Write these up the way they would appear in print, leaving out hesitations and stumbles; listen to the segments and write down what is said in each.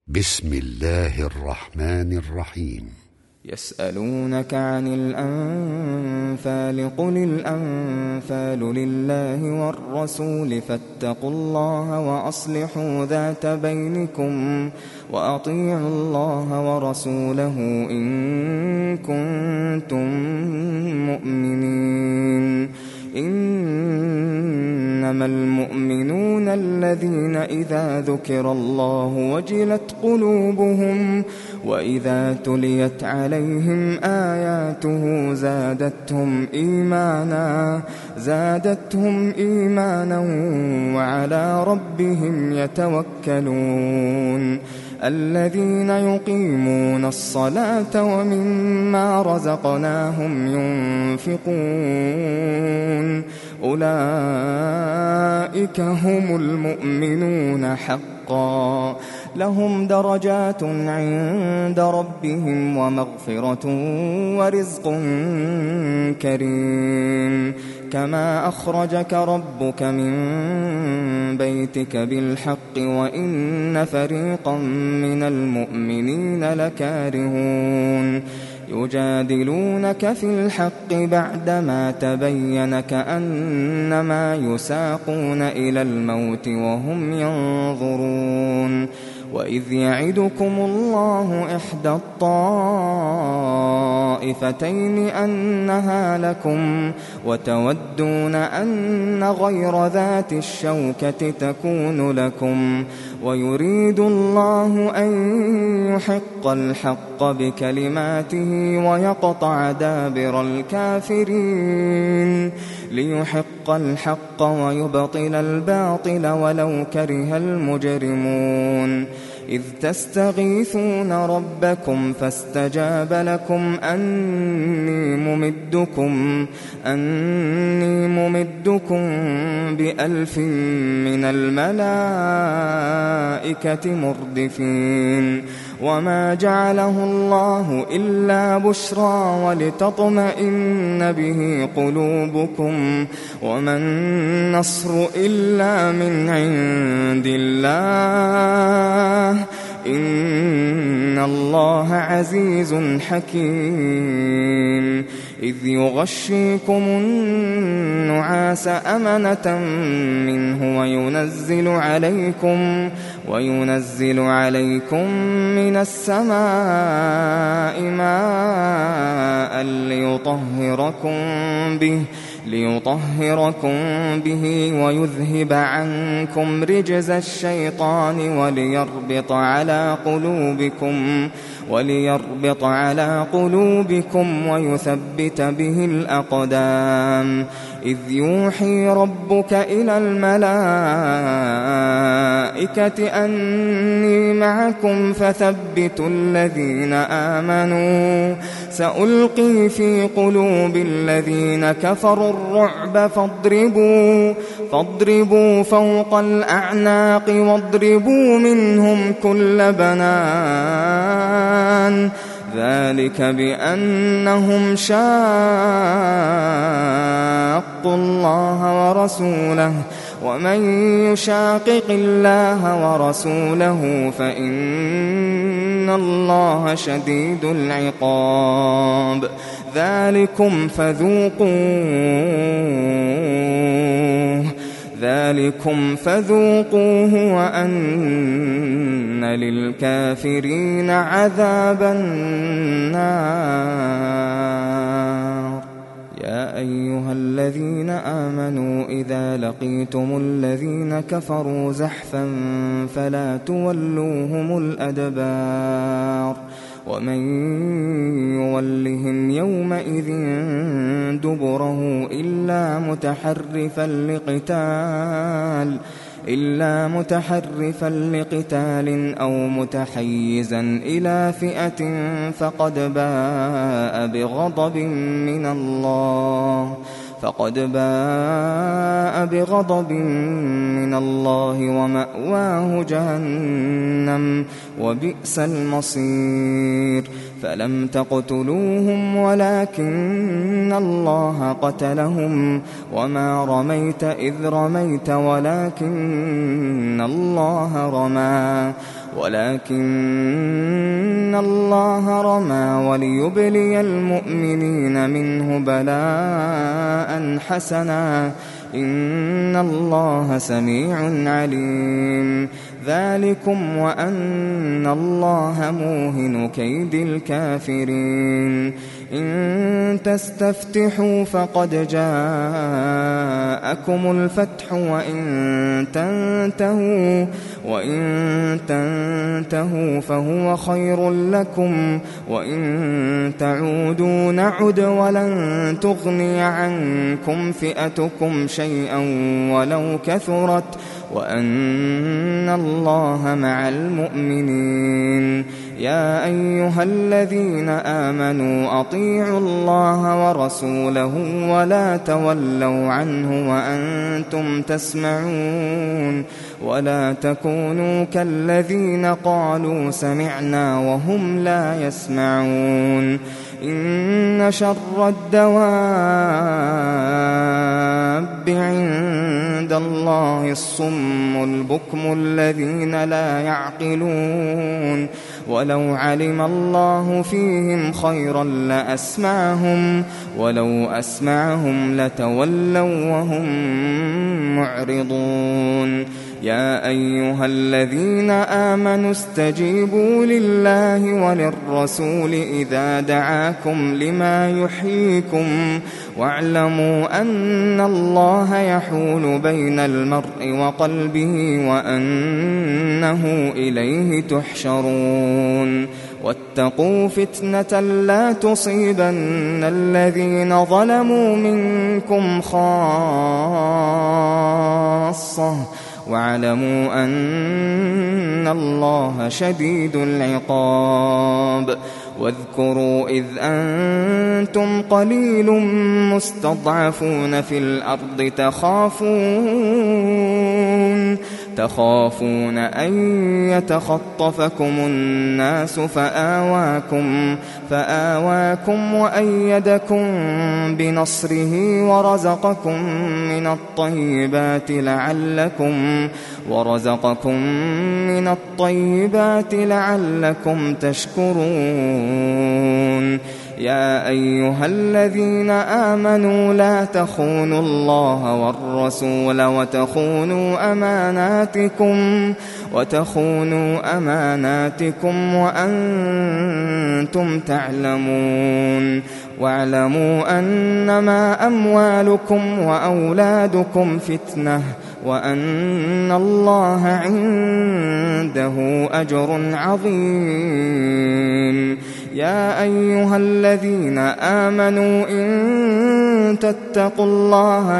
بسم الله الرحمن الرحيم. يسألونك عن الأنفال قل الأنفال لله والرسول فاتقوا الله وأصلحوا ذات بينكم وأطيعوا الله ورسوله إن كنتم مؤمنين. إنما المؤمنون الذين إذا ذكر الله وجلت قلوبهم وإذا تليت عليهم آياته زادتهم إيمانا وعلى ربهم يتوكلون. الذين يقيمون الصلاة ومما رزقناهم ينفقون أولئك هم المؤمنون حقا لهم درجات عند ربهم ومغفرة ورزق كريم. كما أخرجك ربك من بيتك بالحق وإن فريقا من المؤمنين لكارهون. يجادلونك في الحق بعدما تبين كأنما يساقون إلى الموت وهم ينظرون. وإذ يعدكم الله إحدى الطائفتين أنها لكم وتودون أن غير ذات الشوكة تكون لكم ويريد الله أن يحق الحق بكلماته ويقطع دابر الكافرين ليحق الحق ويبطل الباطل ولو كره المجرمون. إذ تستغيثون ربكم فاستجاب لكم أني ممدكم ب1000 من الملائكة مردفين. وما جعله الله إلا بشرى ولتطمئن به قلوبكم وما النصر إلا من عند الله إن الله عزيز حكيم. إذ يغشيكم النعاس أمنة منه وينزل عليكم من السماء ماء ليطهركم به ويذهب عنكم رجز الشيطان وليربط على قلوبكم ويثبت به الأقدام. إذ يوحي ربك إلى الملائكة أني معكم فثبتوا الذين آمنوا سألقي في قلوب الذين كفروا الرعب فاضربوا فوق الأعناق واضربوا منهم كل بنان. ذلك بأنهم شاقوا الله ورسوله ومن يشاقق الله ورسوله فإن الله شديد العقاب. ذلكم فذوقوه وأن للكافرين عذاب النار. يا أيها الذين آمنوا إذا لقيتم الذين كفروا زحفا فلا تولوهم الأدبار. ومن يولهم يومئذ دبره إلا متحرفا لقتال أو متحيزا إلى فئة فقد باء بغضب من الله ومأواه جهنم وبئس المصير. فلم تقتلوهم ولكن الله قتلهم وما رميت إذ رميت ولكن الله رمى ولكن الله رمى وليبلي المؤمنين منه بلاء حسنا إن الله سميع عليم ذلكم وأن الله موهن كيد الكافرين إن تستفتحوا فقد جاءكم الفتح وإن تنتهوا فهو خير لكم وإن تعودوا نعد ولن تغني عنكم فئتكم شيئا ولو كثرت وأن الله مع المؤمنين يا أيها الذين آمنوا أطيعوا الله ورسوله ولا تولوا عنه وأنتم تسمعون ولا تكونوا كالذين قالوا سمعنا وهم لا يسمعون إن شر الدواب عند الله الصم البكم الذين لا يعقلون ولو علم الله فيهم خيرا لأسمعهم ولو أسمعهم لتولوا وهم معرضون يا أيها الذين آمنوا استجيبوا لله وللرسول إذا دعاكم لما يحييكم واعلموا أن الله يحول بين المرء وقلبه وأنه إليه تحشرون واتقوا فتنة لا تصيبن الذين ظلموا منكم خاصة واعلموا أن الله شديد العقاب واذكروا إذ أنتم قليل مستضعفون في الأرض تخافون أن يتخطفكم الناس فآواكم وأيدكم بنصره ورزقكم من الطيبات لعلكم تشكرون يا أيها الذين آمنوا لا تخونوا الله والرسول وتخونوا أماناتكم وأنتم تعلمون واعلموا أنما أموالكم وأولادكم فتنة وأن الله عنده أجر عظيم يا أيها الذين آمنوا إن تتقوا الله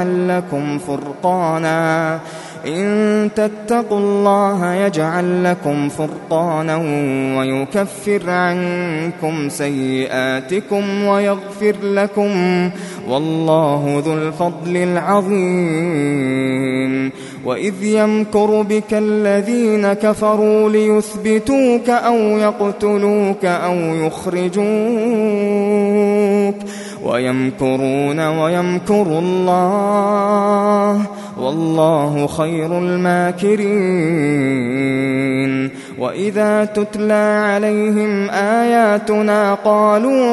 يجعل لكم فرقانا ويكفر عنكم سيئاتكم ويغفر لكم والله ذو الفضل العظيم وإذ يمكر بك الذين كفروا ليثبتوك أو يقتلوك أو يخرجوك ويمكرون ويمكر الله والله خير الماكرين وإذا تتلى عليهم آياتنا قالوا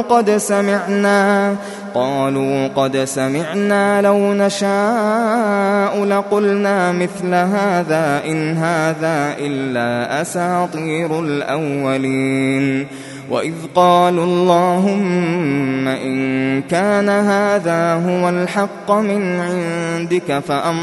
قد سمعنا لو نشاء لقلنا مثل هذا إن هذا إلا أساطير الأولين وإذ قالوا اللهم إن كان هذا هو الحق من عندك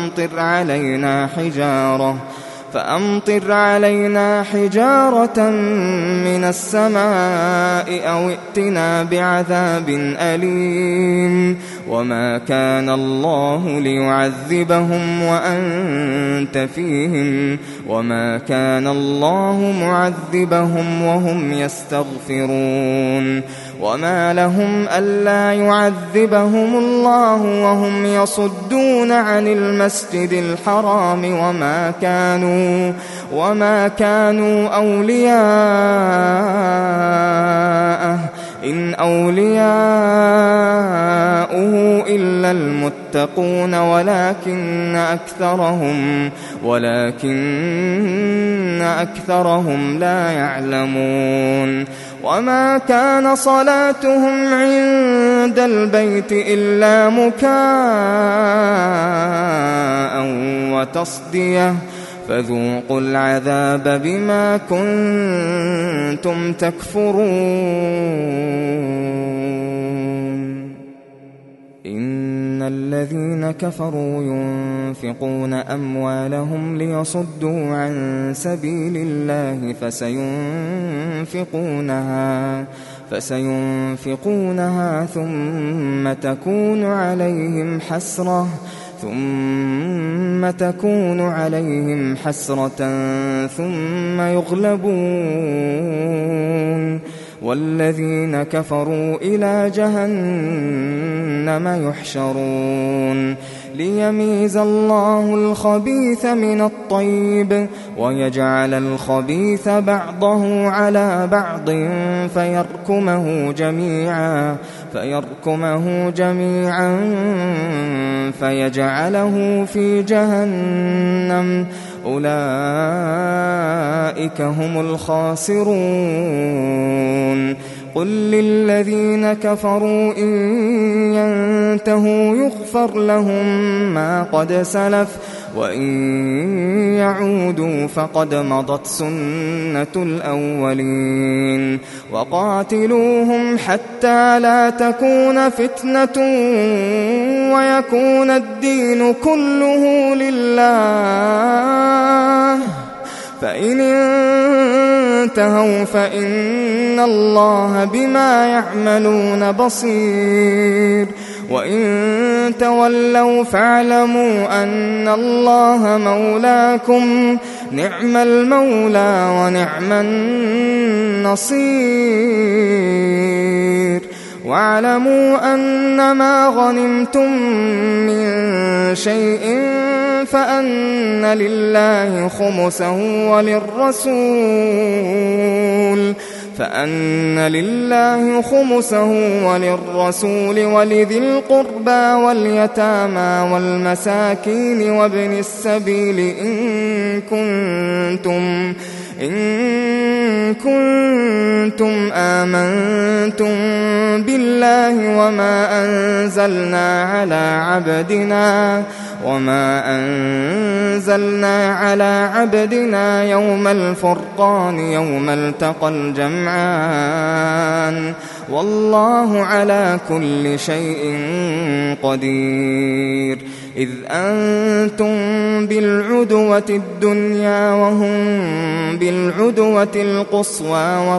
فأمطر علينا حجارة من السماء أو ائتنا بعذاب أليم وما كان الله ليعذبهم وأنت فيهم وما كان الله معذبهم وهم يستغفرون وما لهم ألا يعذبهم الله وهم يصدون عن المسجد الحرام وما كانوا أولياءه إن أولياؤه إلا المتقون ولكن أكثرهم لا يعلمون وما كان صلاتهم عند البيت إلا مكاء وتصدية فذوقوا العذاب بما كنتم تكفرون إن الذين كفروا ينفقون أموالهم ليصدوا عن سبيل الله فسينفقونها ثم تكون عليهم حسرة ثم يغلبون والذين كفروا إلى جهنم يحشرون ليميز الله الخبيث من الطيب ويجعل الخبيث بعضه على بعض فيركمه جميعا فيجعله في جهنم أولئك هم الخاسرون قل للذين كفروا إن ينتهوا يغفر لهم ما قد سلف وإن يعودوا فقد مضت سنة الأولين وقاتلوهم حتى لا تكون فتنة ويكون الدين كله لله فإن انتهوا فإن الله بما يعملون بصير وإن تولوا فاعلموا أن الله مولاكم نعم المولى ونعم النصير واعلموا أن ما غنمتم من شيء فأن لله خمسه وللرسول ولذي القربى واليتامى والمساكين وابن السبيل إن كنتم آمنتم بالله وما أنزلنا على عبدنا يوم الفرقان يوم التقى الجمعان والله على كل شيء قدير إذ أنتم بالعدوة الدنيا وهم بالعدوة القصوى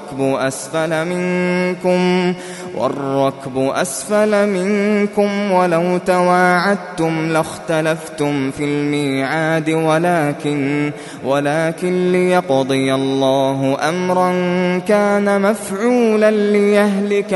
والركب أسفل منكم ولو تواعدتم لاختلفتم في الميعاد ولكن ليقضي الله أمرا كان مفعولا ليهلك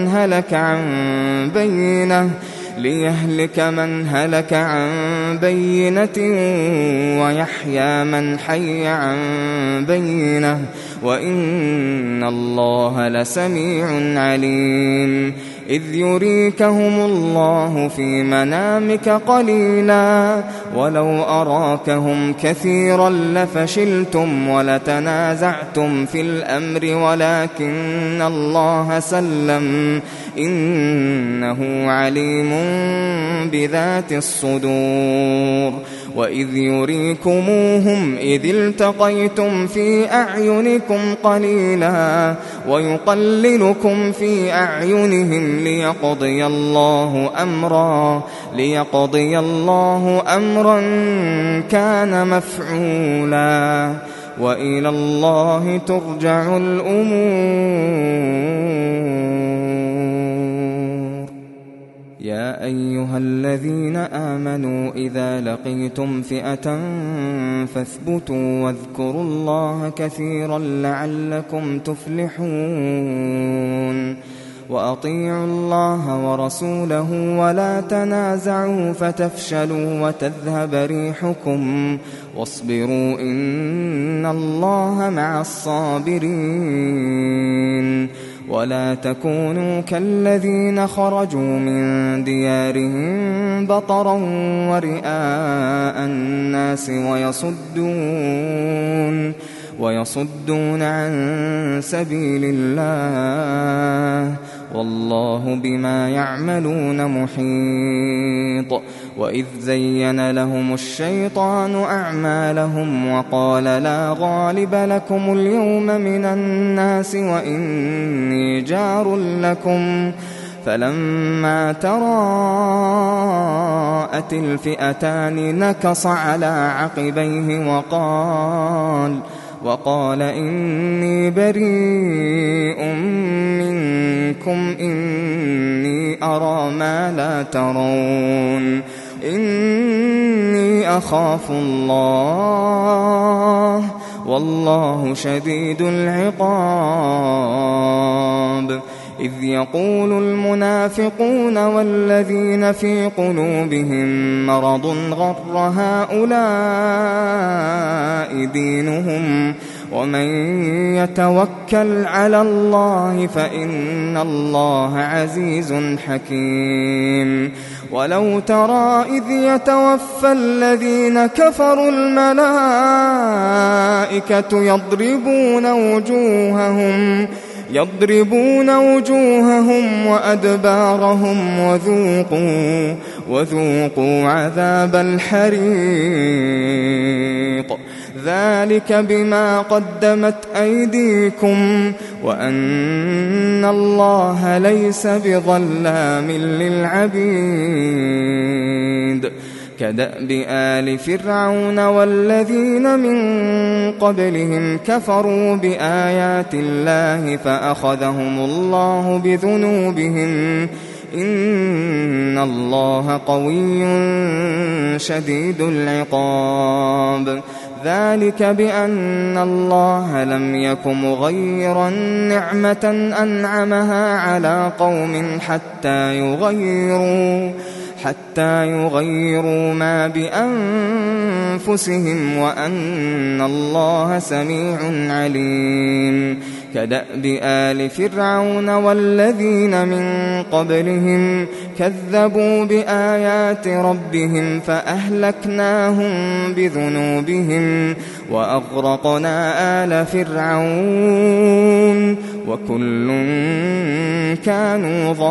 من هلك عن بينة ويحيى من حي عن بينة وإن الله لسميع عليم إذ يريكهم الله في منامك قليلا ولو أراكهم كثيرا لفشلتم ولتنازعتم في الأمر ولكن الله سلم إنه عليم بذات الصدور وإذ يريكموهم إذ التقيتم في أعينكم قليلا ويقللكم في أعينهم ليقضي الله أمرا كان مفعولا وإلى الله ترجع الأمور يا أيها الذين آمنوا إذا لقيتم فئة فاثبتوا واذكروا الله كثيرا لعلكم تفلحون وأطيعوا الله ورسوله ولا تنازعوا فتفشلوا وتذهب ريحكم واصبروا إن الله مع الصابرين ولا تكونوا كالذين خرجوا من ديارهم بطرا ورئاء الناس ويصدون عن سبيل الله، والله بما يعملون محيط. وإذ زين لهم الشيطان أعمالهم وقال لا غالب لكم اليوم من الناس وإني جار لكم، فلما تراءت الفئتان نكص على عقبيه وقال إني بريء منكم إني أرى ما لا ترون إني أخاف الله والله شديد العقاب. إذ يقول المنافقون والذين في قلوبهم مرض غر هؤلاء دينهم ومن يتوكل على الله فإن الله عزيز حكيم. ولو ترى إذ يتوفى الذين كفروا الملائكة يضربون وجوههم وأدبارهم وذوقوا عذاب الحريق ذلك بما قدمت أيديكم وأن الله ليس بظلام للعبيد. كدأب آل فرعون والذين من قبلهم كفروا بآيات الله فأخذهم الله بذنوبهم إن الله قوي شديد العقاب. ذلك بأن الله لم يك مغيرا نعمة أنعمها على قوم حتى يغيروا ما بأنفسهم وأن الله سميع عليم. كدأب آل فرعون والذين من قبلهم كذبوا بآيات ربهم فأهلكناهم بذنوبهم وأغرقنا آل فرعون وكل كانوا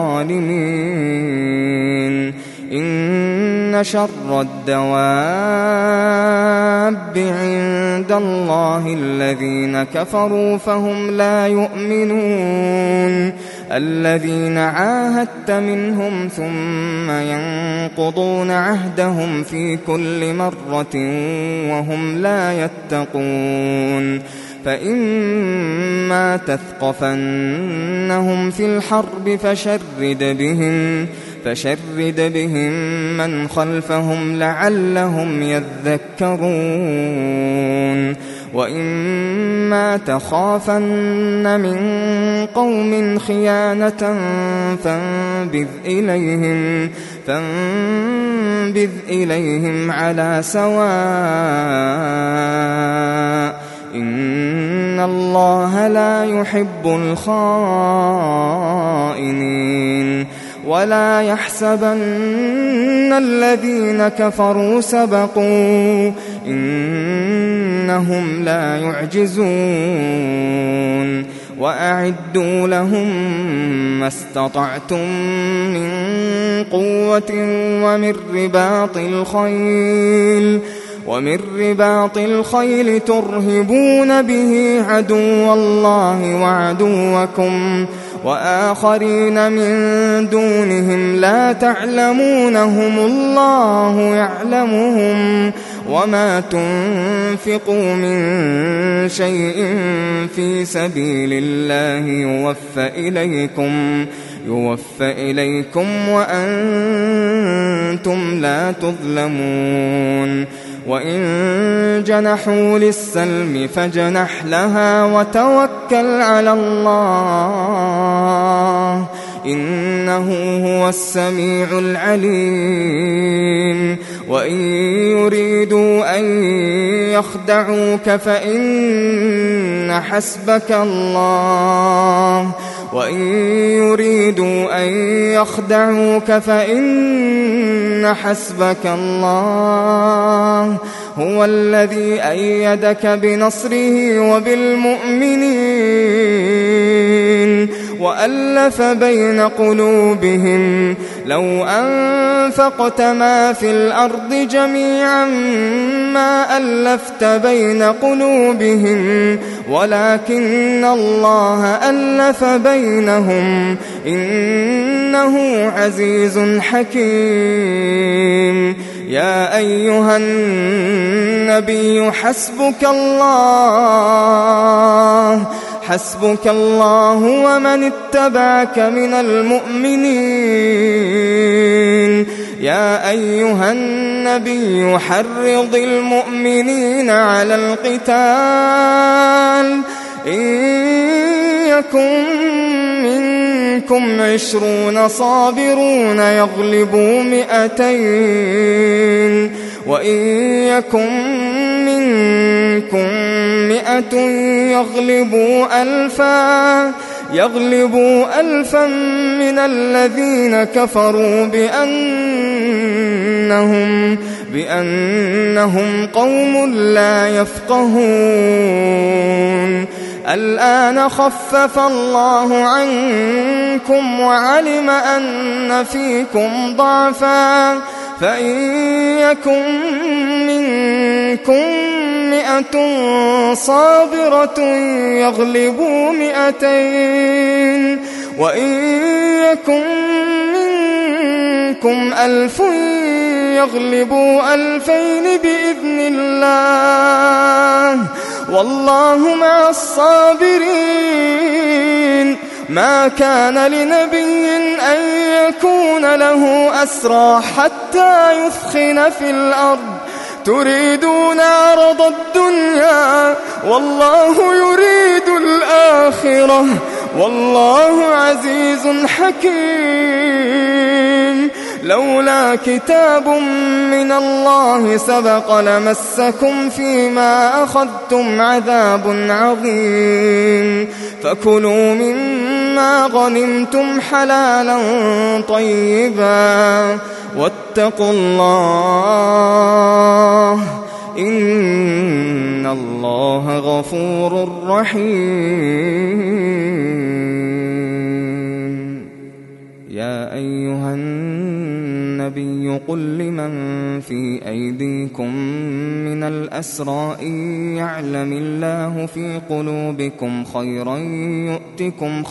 ظالمين. إن شر الدواب عند الله الذين كفروا فهم لا يؤمنون. الذين عاهدت منهم ثم ينقضون عهدهم في كل مرة وهم لا يتقون. فإما تثقفنهم في الحرب فشرد بهم من خلفهم لعلهم يذكرون. وإما تخافن من قوم خيانة فانبذ إليهم على سواء إن الله لا يحب الخائنين. ولا يحسبن الذين كفروا سبقوا إنهم لا يعجزون. وأعدوا لهم ما استطعتم من قوة ومن رباط الخيل ترهبون به عدو الله وعدوكم وآخرين من دونهم لا تعلمونهم الله يعلمهم. وما تنفقوا من شيء في سبيل الله يوفى إليكم وأنتم لا تظلمون. وإن جنحوا للسلم فاجنح لها وتوكل على الله إنه هو السميع العليم. وإن يريدوا أن يخدعوك فإن حسبك الله وإن يريدوا أن يخدعوك فإن حسبك الله هو الذي أيدك بنصره وبالمؤمنين وألف بين قلوبهم لو أنفقت ما في الأرض جميعا ما ألفت بين قلوبهم ولكن الله ألف بينهم إنه عزيز حكيم. يا أيها النبي حسبك الله ومن اتبعك من المؤمنين. يا أيها النبي حرض المؤمنين على القتال إن يكن منكم 20 صابرون يغلبوا 200 وإن يكن منكم 100 يغلبوا 1000 من الذين كفروا بأنهم قوم لا يفقهون. الآن خفف الله عنكم وعلم أن فيكم ضعفا فإن يكن منكم 100 صابرة يغلبوا 200 وإن يكن منكم 1000 يغلبوا 2000 بإذن الله والله مع الصابرين. ما كان لنبي أن يكون له أسرى حتى يثخن في الأرض تريدون عرض الدنيا والله يريد الآخرة والله عزيز حكيم. لولا كتاب من الله سبق لمسكم فيما أخذتم عذاب عظيم. فكلوا مما غنمتم حلالا طيبا واتقوا الله إن الله غفور رحيم. يا أيها النبي قل لمن في أيديكم من الأسرى إن يعلم الله في قلوبكم خيرا يؤتكم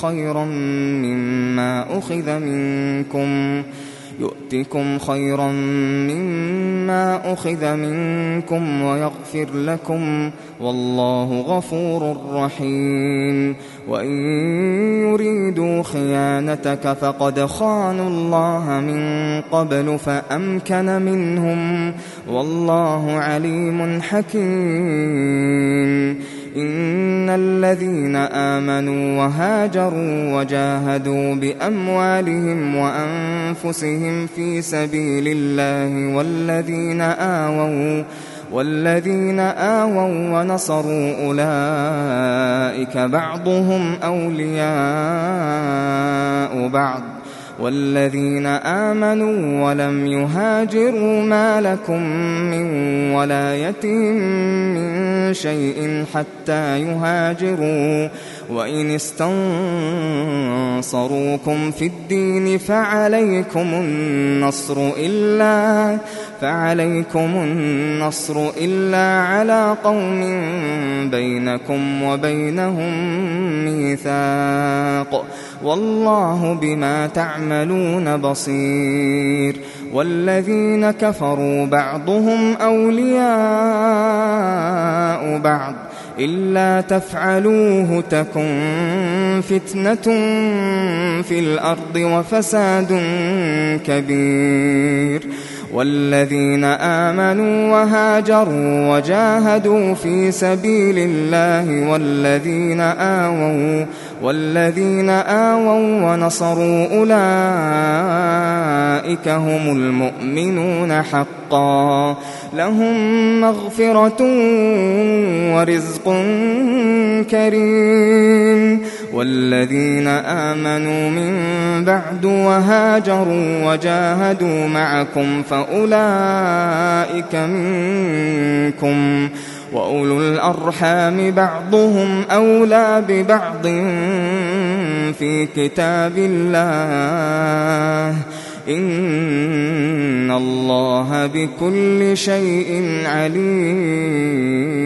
خيرا مما أخذ منكم ويغفر لكم والله غفور رحيم. وإن يريدوا خيانتك فقد خانوا الله من قبل فأمكن منهم والله عليم حكيم. إن الذين آمنوا وهاجروا وجاهدوا بأموالهم وأنفسهم في سبيل الله والذين آووا ونصروا أولئك بعضهم أولياء بعض والذين آمنوا ولم يهاجروا ما لكم من ولايتهم من شيء حتى يهاجروا وإن استنصروكم في الدين فعليكم النصر إلا على قوم بينكم وبينهم ميثاق والله بما تعملون بصير. والذين كفروا بعضهم أولياء بعض إلا تفعلوه تكن فتنة في الأرض وفساد كبير. والذين آمنوا وهاجروا وجاهدوا في سبيل الله والذين آووا ونصروا أولئك هم المؤمنون حقا لهم مغفرة ورزق كريم. والذين آمنوا من بعد وهاجروا وجاهدوا معكم فأولئك منكم وأولو الأرحام بعضهم أولى ببعض في كتاب الله إن الله بكل شيء عليم.